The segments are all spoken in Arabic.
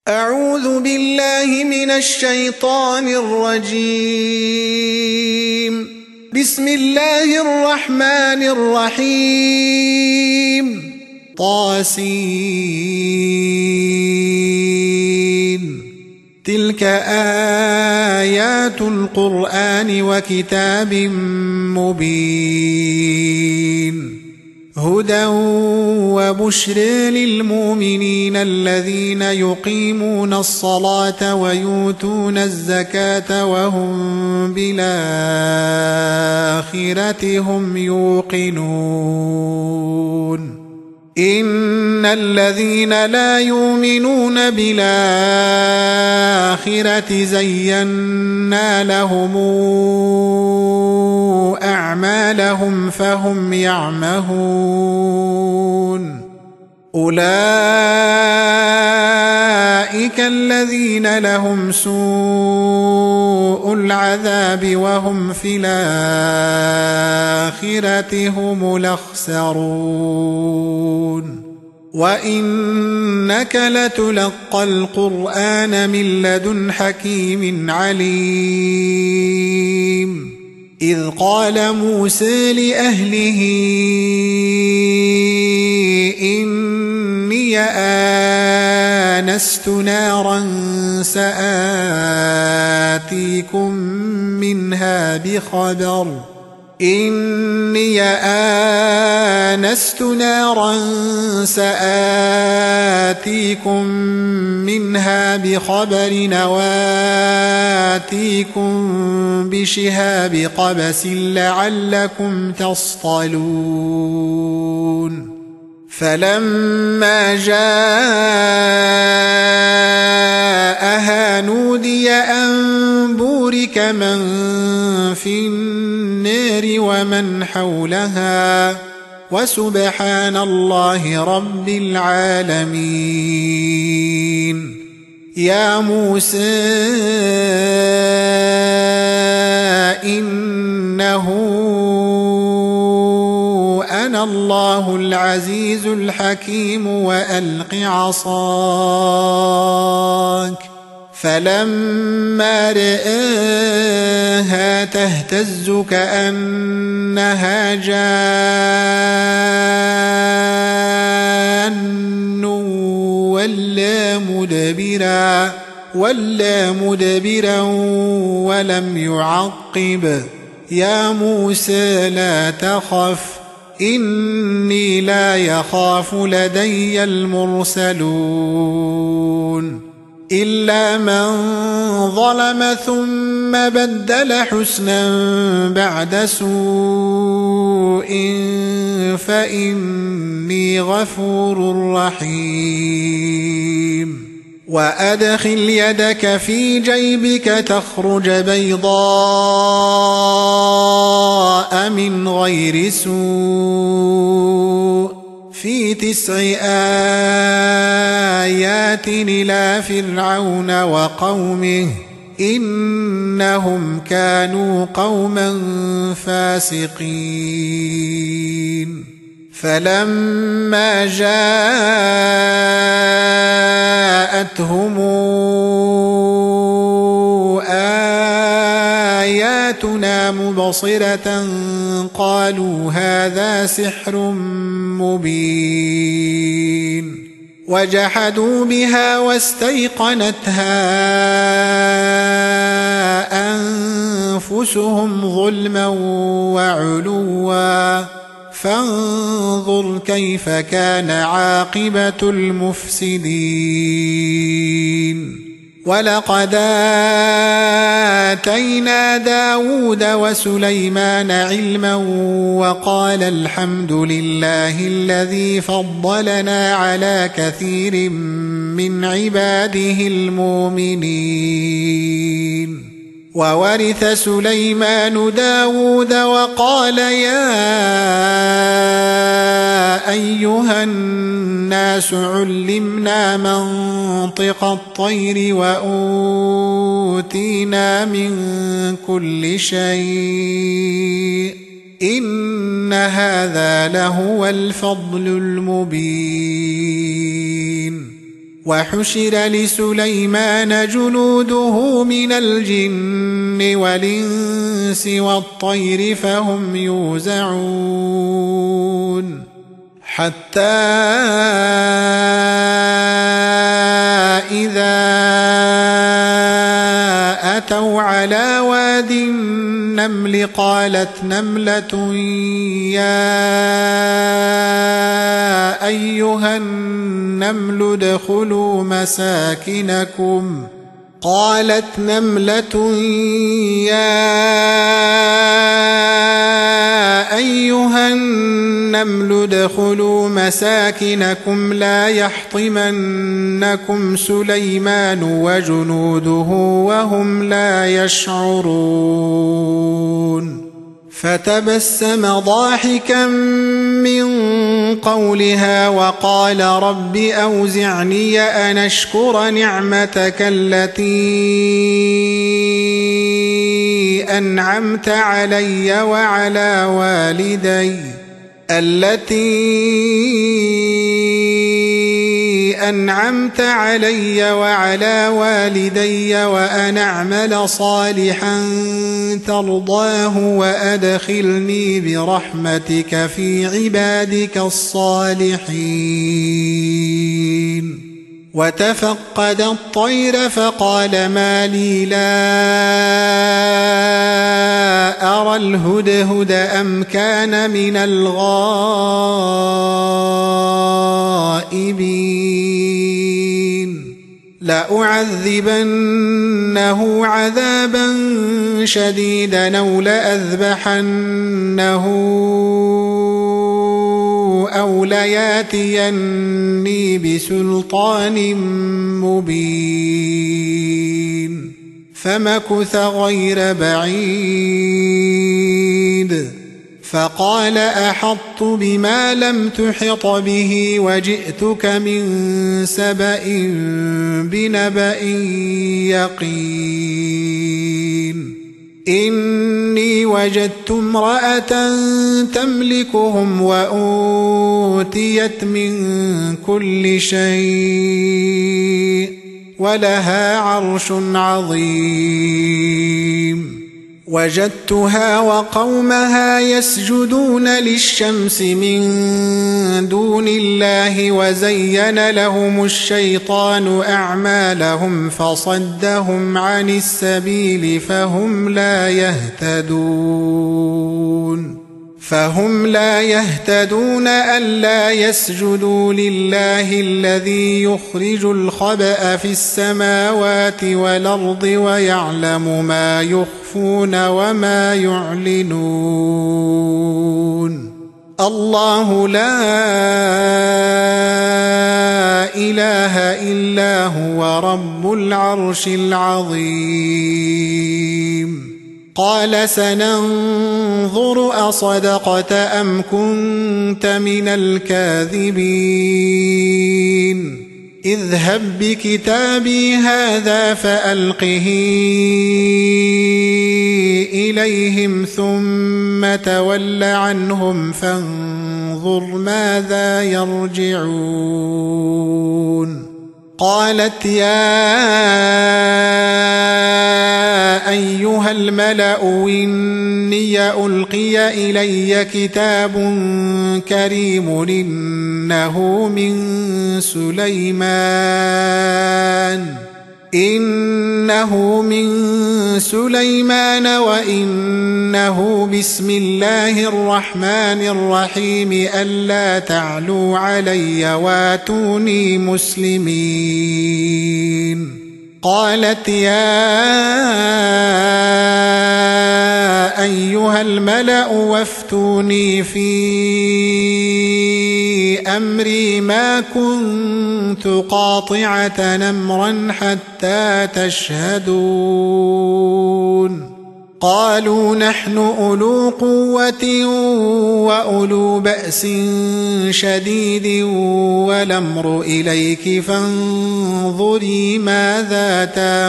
أعوذ بالله من الشيطان الرجيم. بسم الله الرحمن الرحيم. طاسين. تلك آيات القرآن وكتاب مبين. هدى وبشر للمؤمنين الذين يقيمون الصلاة ويؤتون الزكاة وهم بالآخرة هم يوقنون. إن الذين لا يؤمنون بالآخرة زينا لهم أعمالهم فهم يعمهون. أولئك الذين لهم سوء العذاب وهم في الآخرة هم الأخسرون. وإنك لتلقى القرآن من لدن حكيم عليم. إذ قال موسى لأهله إني آنست نارا سآتيكم منها بخبر وآتيكم بشهاب قبس لعلكم تصطلون. فلما جاءها نودي أن بورك من في النار ومن حولها وسبحان الله رب العالمين. يا موسى إنه أنا الله العزيز الحكيم وألق عصاك. فلما رآها تهتز كأنها جان ولا مدبرا ولم يعقب. يا موسى لا تخف إني لا يخاف لدي المرسلون. إلا من ظلم ثم بدل حسنا بعد سوء فإني غفور رحيم. وأدخل يدك في جيبك تخرج بيضاء من غير سوء في 9 آيات إلى فرعون وقومه إنهم كانوا قوما فاسقين. فلما جاءتهم آياتنا مبصرة قالوا هذا سحر مبين. وجحدوا بها واستيقنتها أنفسهم ظلما وعلوا فانظر كيف كان عاقبة المفسدين. ولقد آتينا داود وسليمان علما وقال الحمد لله الذي فضلنا على كثير من عباده المؤمنين. وورث سليمان داود وقال يا أيها الناس علمنا منطق الطير وأوتينا من كل شيء إن هذا لهو الفضل المبين. وحشر لسليمان جنوده من الجن والإنس والطير فهم يوزعون حتى إذا أتوا على واد النمل قالت نملة يا أيها النمل ادخلوا مساكنكم لا يحطمنكم سليمان وجنوده وهم لا يشعرون فتبسم ضاحكا من قولها وقال رب أوزعني أن أشكر نعمتك التي أنعمت علي وعلى والدي وأن أعمل صالحا ترضاه وأدخلني برحمتك في عبادك الصالحين وتفقد الطير فقال ما لي لا أرى الهدهد أم كان من الغائبين لأعذبنه عذابا شديدا أو لأذبحنه أو لياتيني بسلطان مبين فمكث غير بعيد فقال أحطت بما لم تحط به وجئتك من سبأ بنبأ يقين إني وجدت امرأة تملكهم وأوتيت من كل شيء ولها عرش عظيم وجدتها وقومها يسجدون للشمس من دون الله وزين لهم الشيطان أعمالهم فصدهم عن السبيل فهم لا يهتدون ألا يسجدوا لله الذي يخرج الخبأ في السماوات والأرض ويعلم ما يخفون وما يعلنون الله لا إله إلا هو رب العرش العظيم قال سننظر أصدقت أم كنت من الكاذبين اذهب بكتابي هذا فألقه إليهم ثم تول عنهم فانظر ماذا يرجعون قالت يا أيها الملأ إني ألقي إلي كتاب كريم إنه من سليمان وإنه بسم الله الرحمن الرحيم ألا تعلوا علي واتوني مسلمين قالت يا أيها الملأ وافتوني في أمري ما كنت قاطعة أمرا حتى تشهدون قالوا نحن أولو قوة وأولو بأس شديد والأمر إليك فانظري ماذا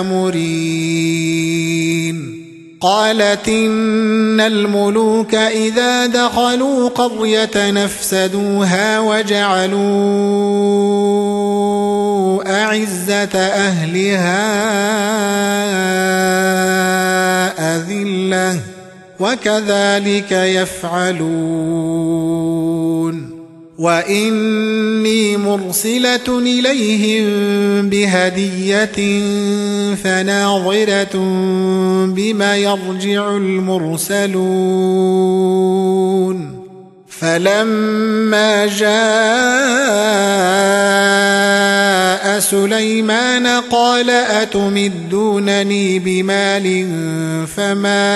تأمرين قالت إن الملوك إذا دخلوا قرية نفسدوها وجعلوا أعزة أهلها أذلة وكذلك يفعلون وإني مرسلة إليهم بهدية فناظرة بما يرجع المرسلون فلما جاء سليمان قال أتمدونني بمال فما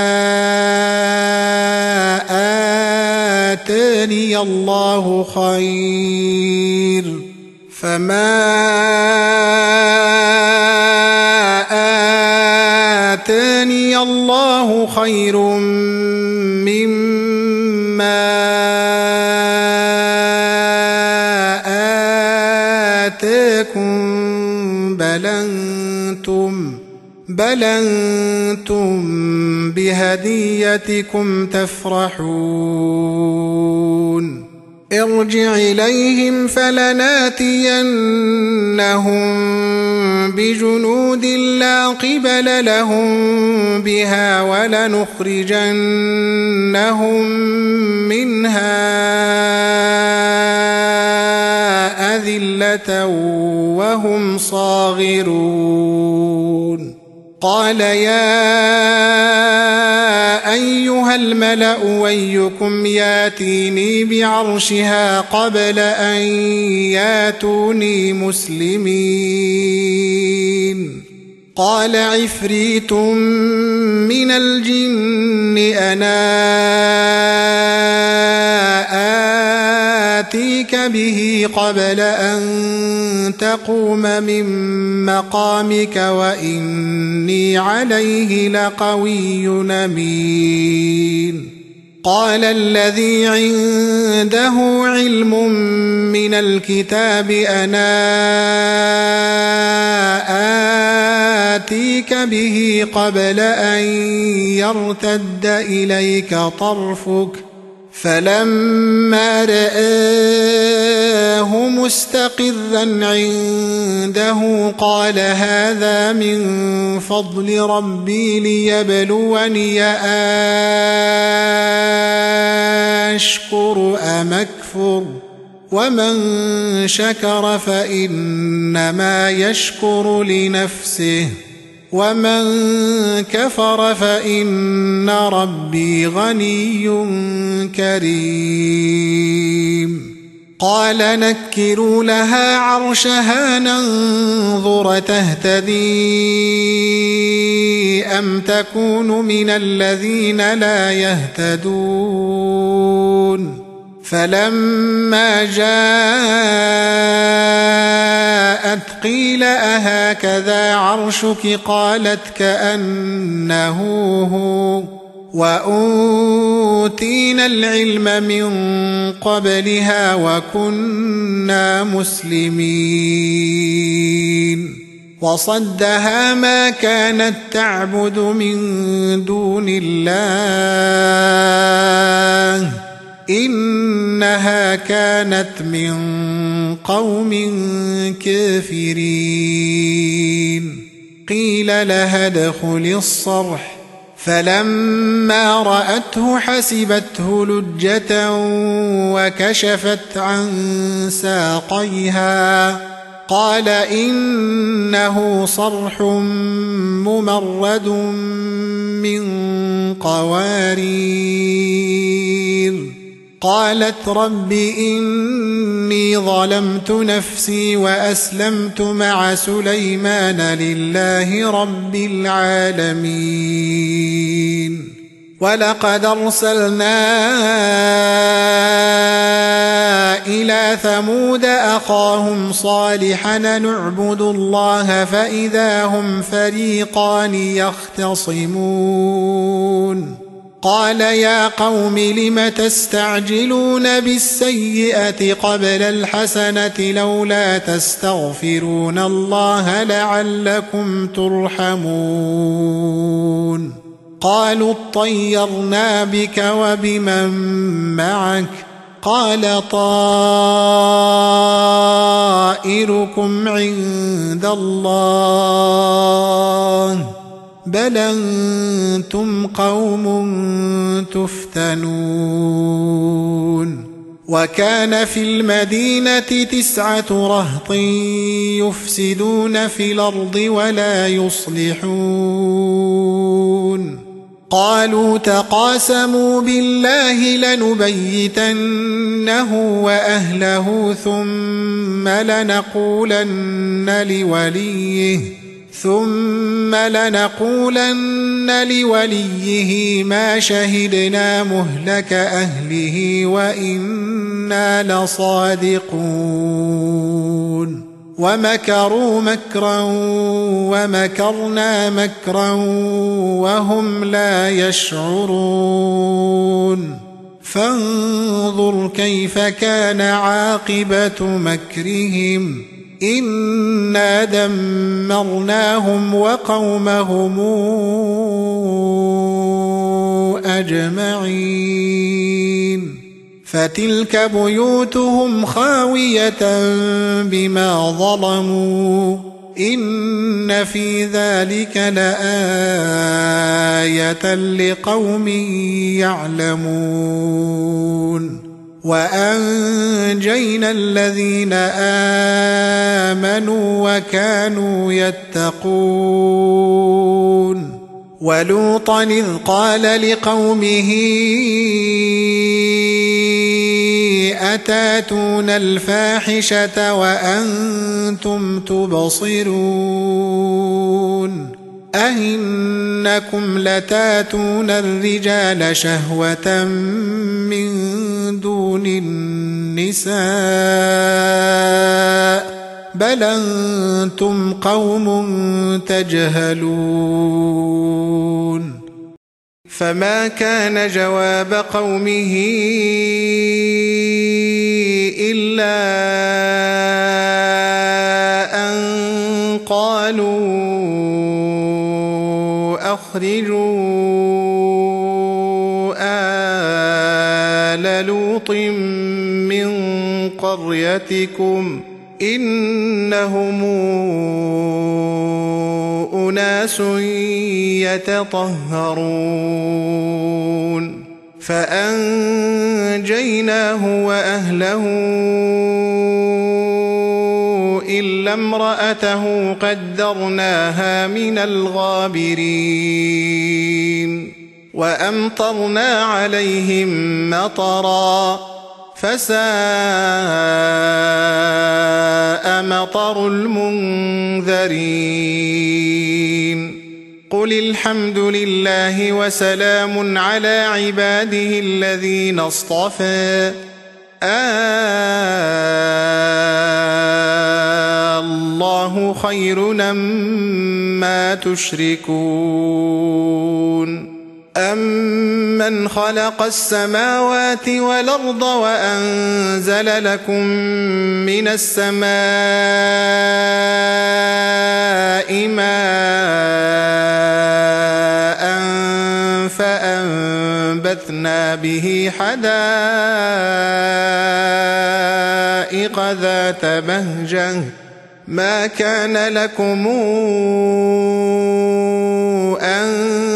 آتاني الله خير مما آتاكم بل أنتم بهديتكم تفرحون ارجع إليهم فلناتينهم بجنود لا قبل لهم بها ولنخرجنهم منها أذلة وهم صاغرون قال يا أيها الملأ أيكم ياتيني بعرشها قبل أن ياتوني مسلمين قال عفريت من الجن أنا آتيك به قبل أن تقوم من مقامك وإني عليه لقوي أمين قال الذي عنده علم من الكتاب أنا آتيك به قبل أن يرتد إليك طرفك فلما رآه مستقرا عنده قال هذا من فضل ربي ليبلوني أشكر أم أكفر ومن شكر فإنما يشكر لنفسه ومن كفر فإن ربي غني كريم قال نكروا لها عرشها ننظر تهتدي أم تكون من الذين لا يهتدون فلما جاءت قيل أهكذا عرشك قالت كأنه هو وأوتينا العلم من قبلها وكنا مسلمين وصدها ما كانت تعبد من دون الله إنها كانت من قوم كافرين قيل لها ادخل الصرح فلما رأته حسبته لجة وكشفت عن ساقيها قال إنه صرح ممرد من قوارير قالت رب إني ظلمت نفسي وأسلمت مع سليمان لله رب العالمين ولقد أرسلنا إلى ثمود أخاهم صالحا نعبد الله فإذا هم فريقان يختصمون قال يا قوم لم تستعجلون بالسيئة قبل الحسنة لولا تستغفرون الله لعلكم ترحمون قالوا اطيرنا بك وبمن معك قال طائركم عند الله بل أنتم قوم تفتنون وكان في المدينة 9 رهط يفسدون في الأرض ولا يصلحون قالوا تقاسموا بالله لنبيتنه وأهله ثم لنقولن لوليه ما شهدنا مهلك أهله وإنا لصادقون ومكروا مكرا ومكرنا مكرا وهم لا يشعرون فانظر كيف كان عاقبة مكرهم إنا دمرناهم وقومهم أجمعين فتلك بيوتهم خاوية بما ظلموا إن في ذلك لآية لقوم يعلمون وأنجينا الذين آمنوا وكانوا يتقون ولوطا إذ قال لقومه أتاتون الفاحشة وأنتم تبصرون أئنكم لتاتون الرجال شهوة من دون النساء بل أنتم قوم تجهلون فما كان جواب قومه إلا أن قالوا أخرجوا آل لوط من قريتكم إنهم أناس يتطهرون فأنجيناه وأهله إلا امرأته قدرناها من الغابرين وأمطرنا عليهم مطرا فساء مطر المنذرين قل الحمد لله وسلام على عباده الذين اصطفى الله خير أمّا تشركون أَمَّنْ خَلَقَ السَّمَاوَاتِ وَالْأَرْضَ وَأَنزَلَ لَكُم مِّنَ السَّمَاءِ مَاءً فَأَنبَتْنَا بِهِ حَدَائِقَ ذَاتَ بَهْجَةٍ ما كان لكم أن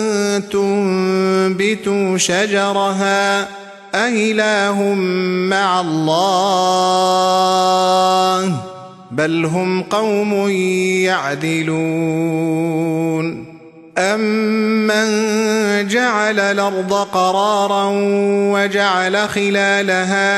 تنبتوا شجرها أإله مع الله بل هم قوم يعدلون أَمَّنْ جَعَلَ الْأَرْضَ قَرَارًا وَجَعَلَ خِلَالَهَا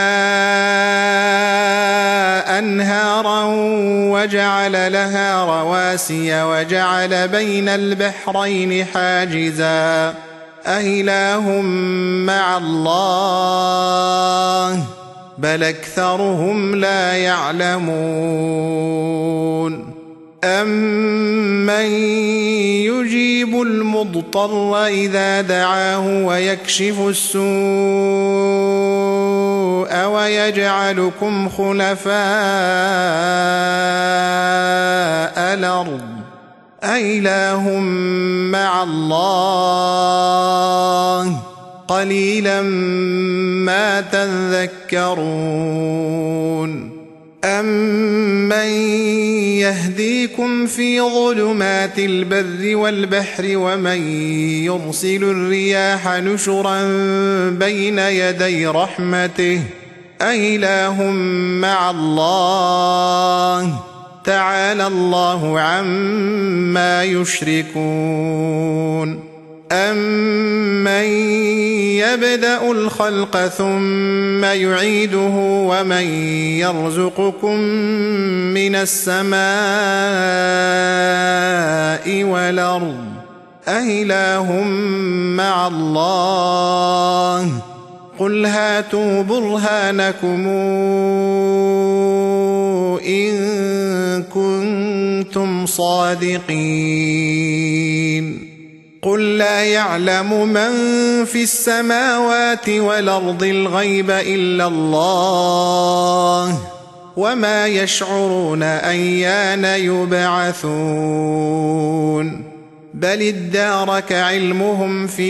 أَنْهَارًا وَجَعَلَ لَهَا رَوَاسِيَ وَجَعَلَ بَيْنَ الْبَحْرَيْنِ حَاجِزًا أَإِلَٰهٌ مَّعَ اللَّهِ بَلْ أَكْثَرُهُمْ لا يعلمون أَمَّن يُجِيبُ الْمُضْطَرَّ إِذَا دَعَاهُ وَيَكْشِفُ السُّوءَ وَيَجْعَلُكُمْ خُلَفَاءَ الْأَرْضِ أَإِلَٰهٌ مَّعَ اللَّهِ قليلا ما تذكرون أمن يهديكم في ظلمات البر والبحر ومن يرسل الرياح نشرا بين يدي رحمته أإله مع الله تعالى الله عما يشركون أمن يبدأ الخلق ثم يعيده ومن يرزقكم من السماء والأرض أإله مع الله قل هاتوا برهانكم إن كنتم صادقين قل لا يعلم من في السماوات والأرض الغيب إلا الله وما يشعرون أيان يبعثون بل ادارك علمهم في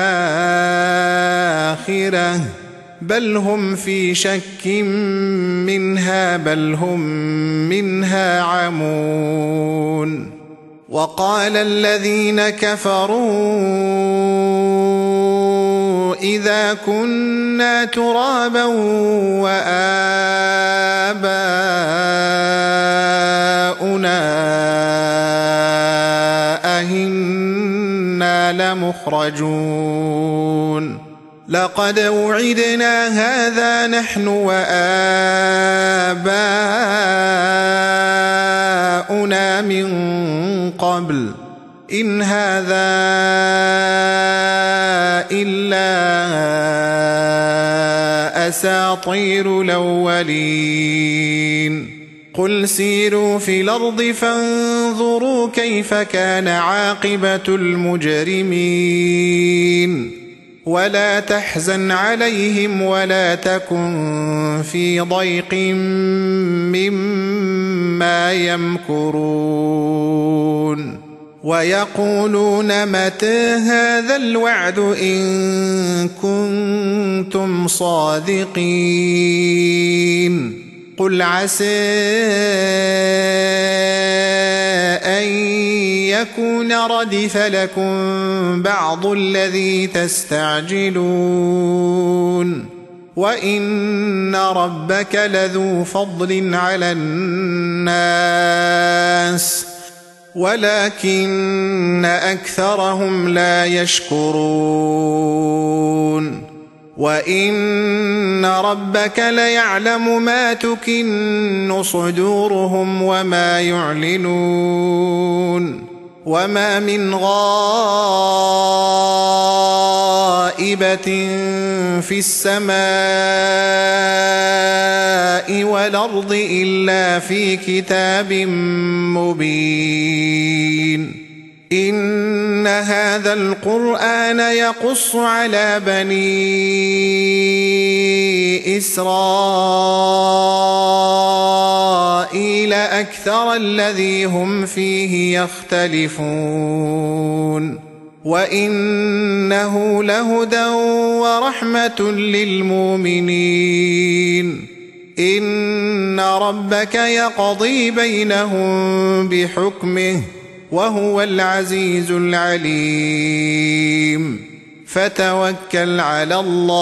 الآخرة بل هم في شك منها بل هم منها عمون وقال الذين كفروا إذا كنا ترابا وآباؤنا أئنا لمخرجون لقد وعدنا هذا نحن وآباؤنا من قبل إن هذا إلا أساطير الأولين قل سيروا في الأرض فانظروا كيف كان عاقبة المجرمين ولا تحزن عليهم ولا تكن في ضيق مما يمكرون ويقولون متى هذا الوعد إن كنتم صادقين قل عسى أن يكون ردف لكم بعض الذي تستعجلون وإن ربك لذو فضل على الناس ولكن أكثرهم لا يشكرون وإن ربك ليعلم ما تكن صدورهم وما يعلنون وما من غائبة في السماء والأرض إلا في كتاب مبين إن هذا القرآن يقص على بني إسرائيل أكثر الذي هم فيه يختلفون وإنه لهدى ورحمة للمؤمنين إن ربك يقضي بينهم بحكمه وهو العزيز العليم فتوكل على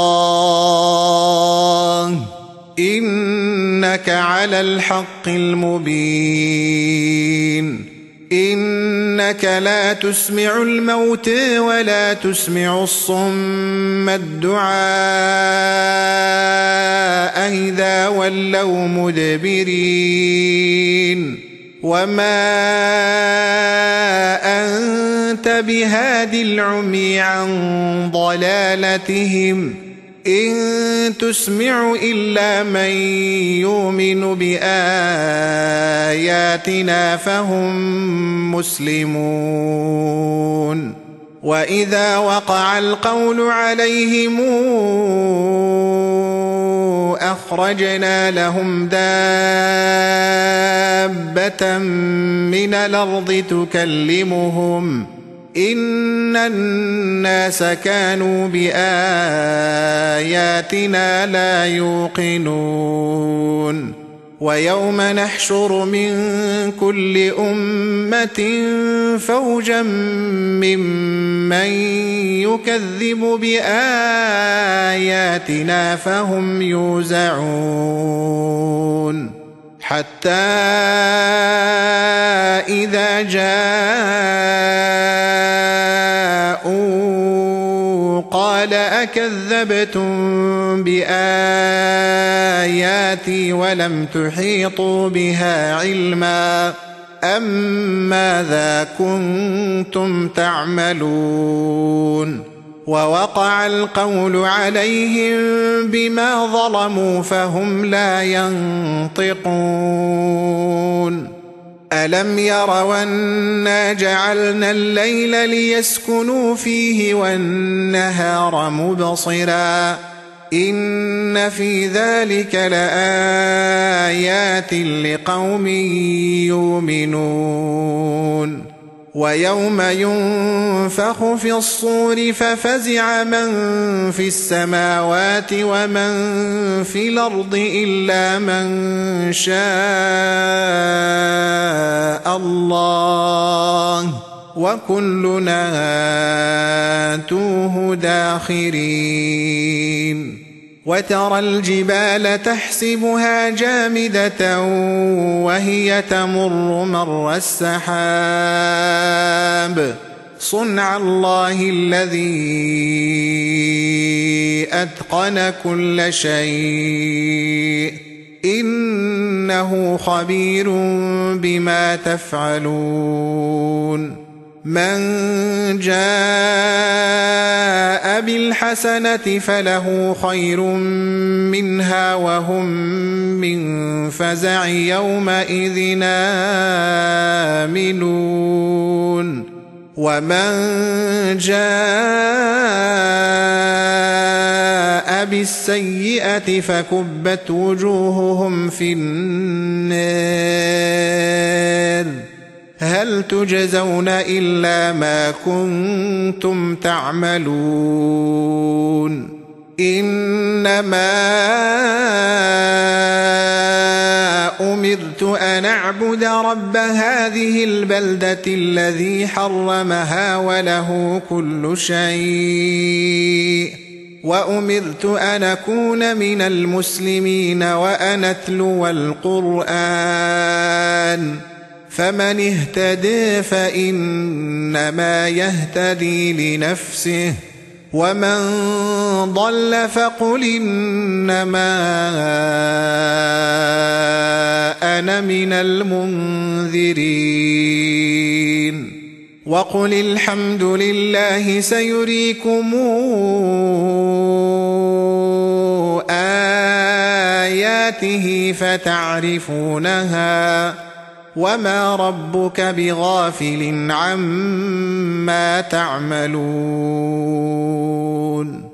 الله إنك على الحق المبين إنك لا تسمع الموتى ولا تسمع الصم الدعاء إذا ولوا مدبرين وما أنت بهاد العمي عن ضلالتهم إن تسمع إلا من يؤمن بآياتنا فهم مسلمون وإذا وقع القول عليهم أخرجنا لهم دابة من الأرض إن الناس كانوا بآياتنا لا يوقنون ويوم نحشر من كل أمة فوجا ممن يكذب بآياتنا فهم يوزعون حتى إذا جاءوا قال أكذبتم بآياتي ولم تحيطوا بها علما أم ماذا كنتم تعملون ووقع القول عليهم بما ظلموا فهم لا ينطقون ألم يروا أنا جعلنا الليل ليسكنوا فيه والنهار مبصرا إن في ذلك لآيات لقوم يؤمنون ويوم ينفخ في الصور ففزع من في السماوات ومن في الأرض إلا من شاء الله وكلنا آتوه داخرين وترى الجبال تحسبها جامدة وهي تمر مر السحاب صنع الله الذي أتقن كل شيء إنه خبير بما تفعلون من جاء بالحسنة فله خير منها وهم من فزع يومئذ آمنون ومن جاء بالسيئة فكبت وجوههم في النار هل تجزون إلا ما كنتم تعملون إنما أمرت أن أعبد رب هذه البلدة الذي حرمها وله كل شيء وأمرت أن أكون من المسلمين وأن أتلو القرآن فمن اهتدى فإنما يهتدي لنفسه ومن ضل فقل إنما أنا من المنذرين وقل الحمد لله سيريكم آياته فتعرفونها وما ربك بغافل عما تعملون